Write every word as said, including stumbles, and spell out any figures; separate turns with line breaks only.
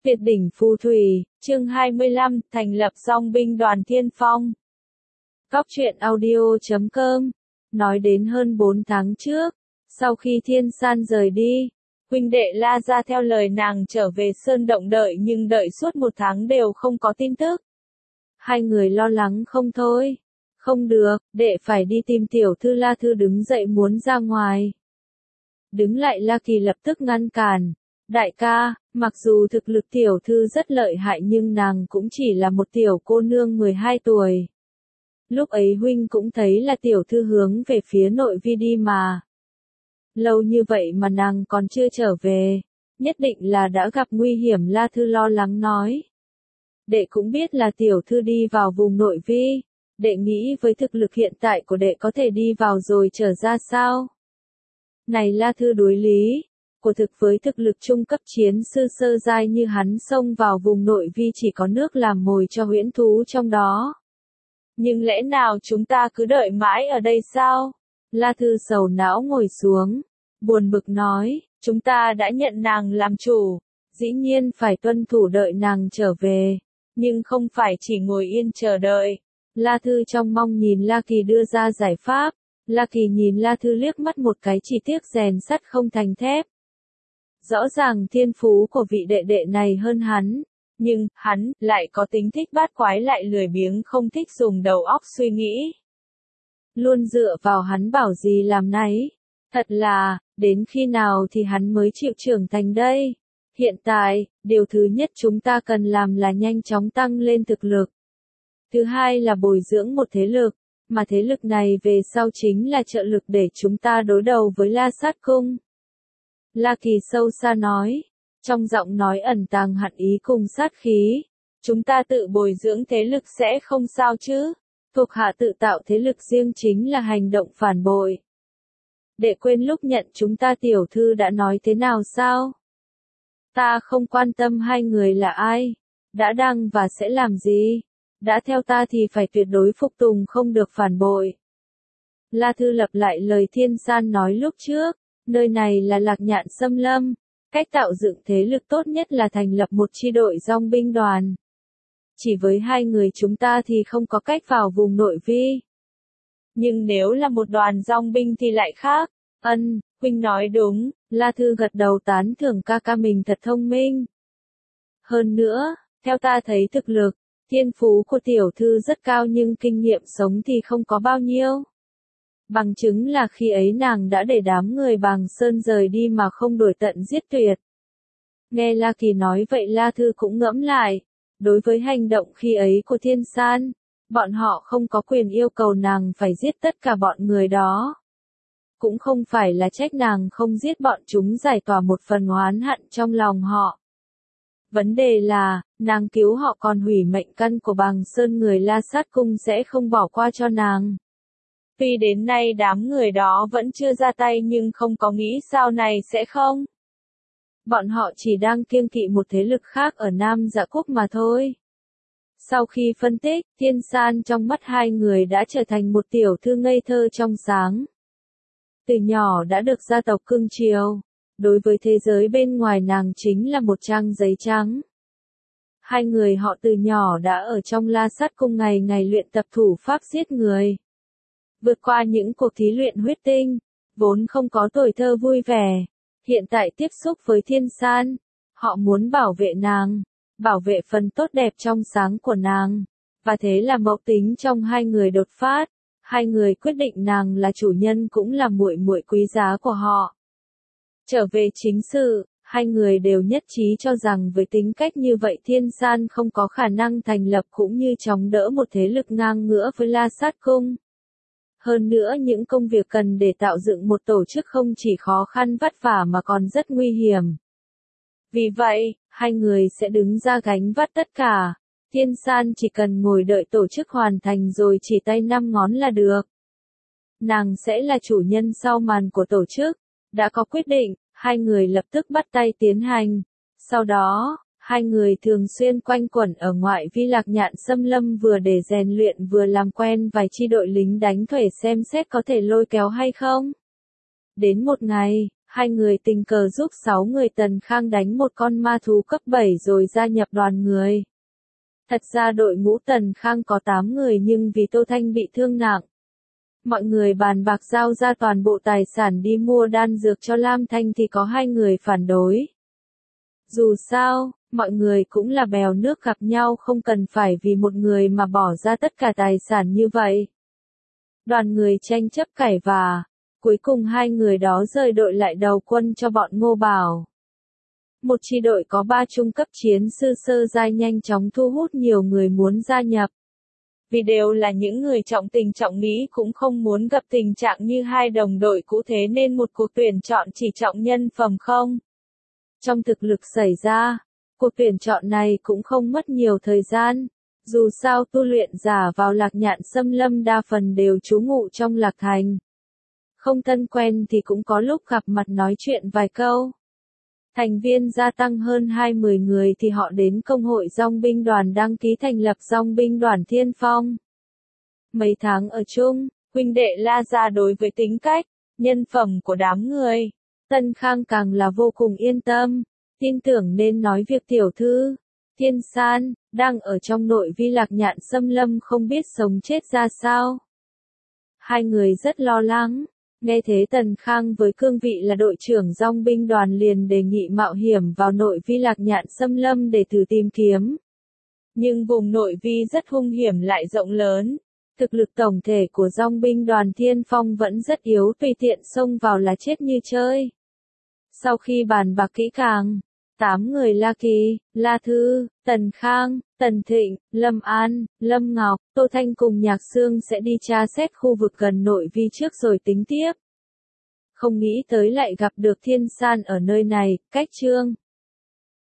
Tuyệt đỉnh phù thủy, chương hai mươi lăm, thành lập dòng binh đoàn Thiên Phong. Góc truyện audio chấm com. Nói đến hơn bốn tháng trước, sau khi Thiên San rời đi, huynh đệ La ra theo lời nàng trở về Sơn Động đợi nhưng đợi suốt một tháng đều không có tin tức. Hai người lo lắng không thôi. Không được, đệ phải đi tìm tiểu thư. La Thư đứng dậy muốn ra ngoài. Đứng lại La Kỳ lập tức ngăn cản. Đại ca, mặc dù thực lực tiểu thư rất lợi hại nhưng nàng cũng chỉ là một tiểu cô nương mười hai tuổi. Lúc ấy huynh cũng thấy là tiểu thư hướng về phía nội vi đi mà. Lâu như vậy mà nàng còn chưa trở về, nhất định là đã gặp nguy hiểm. La Thư lo lắng nói. Đệ cũng biết là tiểu thư đi vào vùng nội vi, đệ nghĩ với thực lực hiện tại của đệ có thể đi vào rồi trở ra sao? Này La Thư đối lý. Của thực với thực lực trung cấp chiến sư sơ giai như hắn xông vào vùng nội vi chỉ có nước làm mồi cho huyễn thú trong đó. Nhưng lẽ nào chúng ta cứ đợi mãi ở đây sao? La Thư sầu não ngồi xuống, buồn bực nói, chúng ta đã nhận nàng làm chủ, dĩ nhiên phải tuân thủ đợi nàng trở về, nhưng không phải chỉ ngồi yên chờ đợi. La Thư trong mong nhìn La Kỳ đưa ra giải pháp, La Kỳ nhìn La Thư liếc mắt một cái chỉ tiếc rèn sắt không thành thép. Rõ ràng thiên phú của vị đệ đệ này hơn hắn, nhưng, hắn, lại có tính thích bát quái lại lười biếng không thích dùng đầu óc suy nghĩ. Luôn dựa vào hắn bảo gì làm nấy. Thật là, đến khi nào thì hắn mới chịu trưởng thành đây? Hiện tại, điều thứ nhất chúng ta cần làm là nhanh chóng tăng lên thực lực. Thứ hai là bồi dưỡng một thế lực, mà thế lực này về sau chính là trợ lực để chúng ta đối đầu với La Sát Cung. La Kỳ sâu xa nói, trong giọng nói ẩn tàng hận ý cùng sát khí, chúng ta tự bồi dưỡng thế lực sẽ không sao chứ, thuộc hạ tự tạo thế lực riêng chính là hành động phản bội. Đệ quên lúc nhận chúng ta tiểu thư đã nói thế nào sao? Ta không quan tâm hai người là ai, đã đang và sẽ làm gì, đã theo ta thì phải tuyệt đối phục tùng không được phản bội. La Thư lặp lại lời Thiên San nói lúc trước. Nơi này là Lạc Nhạn Xâm Lâm, cách tạo dựng thế lực tốt nhất là thành lập một chi đội dòng binh đoàn. Chỉ với hai người chúng ta thì không có cách vào vùng nội vi. Nhưng nếu là một đoàn dòng binh thì lại khác. Ân, huynh nói đúng, La Thư gật đầu tán thưởng ca ca mình thật thông minh. Hơn nữa, theo ta thấy thực lực, thiên phú của tiểu thư rất cao nhưng kinh nghiệm sống thì không có bao nhiêu. Bằng chứng là khi ấy nàng đã để đám người Bàng Sơn rời đi mà không đuổi tận giết tuyệt. Nghe La Kỳ nói vậy La Thư cũng ngẫm lại, đối với hành động khi ấy của Thiên San, bọn họ không có quyền yêu cầu nàng phải giết tất cả bọn người đó. Cũng không phải là trách nàng không giết bọn chúng giải tỏa một phần oán hận trong lòng họ. Vấn đề là, nàng cứu họ còn hủy mệnh căn của Bàng Sơn người La Sát Cung sẽ không bỏ qua cho nàng. Tuy đến nay đám người đó vẫn chưa ra tay nhưng không có nghĩ sau này sẽ không. Bọn họ chỉ đang kiêng kỵ một thế lực khác ở Nam Dạ Quốc mà thôi. Sau khi phân tích, Thiên San trong mắt hai người đã trở thành một tiểu thư ngây thơ trong sáng. Từ nhỏ đã được gia tộc cưng chiều, đối với thế giới bên ngoài nàng chính là một trang giấy trắng. Hai người họ từ nhỏ đã ở trong La Sát Cung ngày ngày luyện tập thủ pháp giết người. Vượt qua những cuộc thí luyện huyết tinh, vốn không có tuổi thơ vui vẻ, hiện tại tiếp xúc với Thiên San, họ muốn bảo vệ nàng, bảo vệ phần tốt đẹp trong sáng của nàng, và thế là mẫu tính trong hai người đột phát, hai người quyết định nàng là chủ nhân cũng là muội muội quý giá của họ. Trở về chính sự, hai người đều nhất trí cho rằng với tính cách như vậy Thiên San không có khả năng thành lập cũng như chống đỡ một thế lực ngang ngửa với La Sát Cung. Hơn nữa những công việc cần để tạo dựng một tổ chức không chỉ khó khăn vất vả mà còn rất nguy hiểm. Vì vậy, hai người sẽ đứng ra gánh vác tất cả. Thiên San chỉ cần ngồi đợi tổ chức hoàn thành rồi chỉ tay năm ngón là được. Nàng sẽ là chủ nhân sau màn của tổ chức. Đã có quyết định, hai người lập tức bắt tay tiến hành. Sau đó, hai người thường xuyên quanh quẩn ở ngoại vi Lạc Nhạn Xâm Lâm vừa để rèn luyện vừa làm quen vài chi đội lính đánh thuê xem xét có thể lôi kéo hay không. Đến một ngày, Hai người tình cờ giúp sáu người Tần Khang đánh một con ma thú cấp bảy rồi gia nhập đoàn người. Thật ra đội ngũ Tần Khang có tám người nhưng vì Tô Thanh bị thương nặng. Mọi người bàn bạc giao ra toàn bộ tài sản đi mua đan dược cho Lam Thanh thì có hai người phản đối. Dù sao, mọi người cũng là bèo nước gặp nhau không cần phải vì một người mà bỏ ra tất cả tài sản như vậy. Đoàn người tranh chấp cãi vã, cuối cùng hai người đó rời đội lại đầu quân cho bọn Ngô Bảo. Một chi đội có ba trung cấp chiến sư sơ giai nhanh chóng thu hút nhiều người muốn gia nhập. Vì đều là những người trọng tình trọng nghĩa cũng không muốn gặp tình trạng như hai đồng đội cũ thế nên một cuộc tuyển chọn chỉ trọng nhân phẩm không. Trong thực lực xảy ra, cuộc tuyển chọn này cũng không mất nhiều thời gian. Dù sao tu luyện giả vào Lạc Nhạn Xâm Lâm đa phần đều trú ngụ trong Lạc Thành. Không thân quen thì cũng có lúc gặp mặt nói chuyện vài câu. Thành viên gia tăng hơn hai mươi người thì họ đến công hội dòng binh đoàn đăng ký thành lập dòng binh đoàn Thiên Phong. Mấy tháng ở chung, huynh đệ La Gia đối với tính cách, nhân phẩm của đám người, Tân Khang càng là vô cùng yên tâm, tin tưởng nên nói việc tiểu thư, Thiên San, đang ở trong nội vi Lạc Nhạn Xâm Lâm không biết sống chết ra sao. Hai người rất lo lắng. Nghe thế Tần Khang với cương vị là đội trưởng dòng binh đoàn liền đề nghị mạo hiểm vào nội vi Lạc Nhạn Xâm Lâm để thử tìm kiếm. Nhưng vùng nội vi rất hung hiểm lại rộng lớn. Thực lực tổng thể của dòng binh đoàn Thiên Phong vẫn rất yếu, tùy tiện xông vào là chết như chơi. Sau khi bàn bạc kỹ càng, tám người La Kỳ, La Thư, Tần Khang, Tần Thịnh, Lâm An, Lâm Ngọc, Tô Thanh cùng Nhạc Sương sẽ đi tra xét khu vực gần nội vi trước rồi tính tiếp. Không nghĩ tới lại gặp được Thiên San ở nơi này, cách Trương